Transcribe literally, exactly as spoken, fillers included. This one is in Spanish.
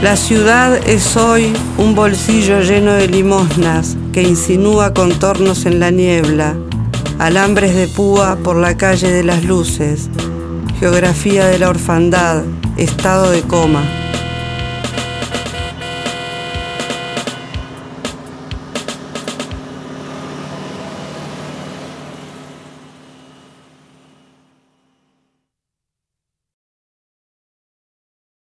La ciudad es hoy un bolsillo lleno de limosnas que insinúa contornos en la niebla, alambres de púa por la calle de las luces, geografía de la orfandad, estado de coma.